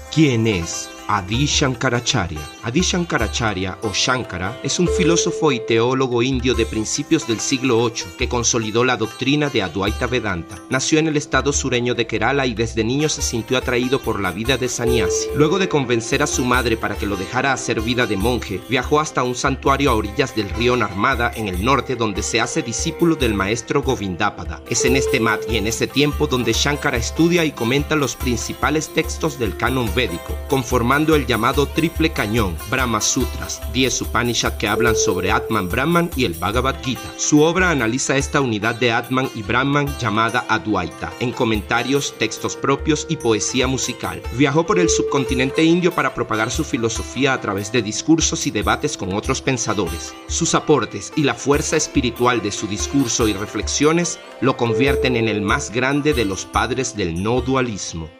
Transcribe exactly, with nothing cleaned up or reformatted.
¿Quién es Adi Shankaracharya? Adi Shankaracharya, o Shankara, es un filósofo y teólogo indio de principios del siglo ocho que consolidó la doctrina de Advaita Vedanta. Nació en el estado sureño de Kerala y desde niño se sintió atraído por la vida de sannyasi. Luego de convencer a su madre para que lo dejara hacer vida de monje, viajó hasta un santuario a orillas del río Narmada en el norte, donde se hace discípulo del maestro Govindapada. Es en este mat y en ese tiempo donde Shankara estudia y comenta los principales textos del canon védico, conformando el llamado Triple Cañón, Brahma Sutras, diez Upanishad que hablan sobre Atman Brahman y el Bhagavad Gita. Su obra analiza esta unidad de Atman y Brahman llamada Advaita, en comentarios, textos propios y poesía musical. Viajó por el subcontinente indio para propagar su filosofía a través de discursos y debates con otros pensadores. Sus aportes y la fuerza espiritual de su discurso y reflexiones lo convierten en el más grande de los padres del no dualismo.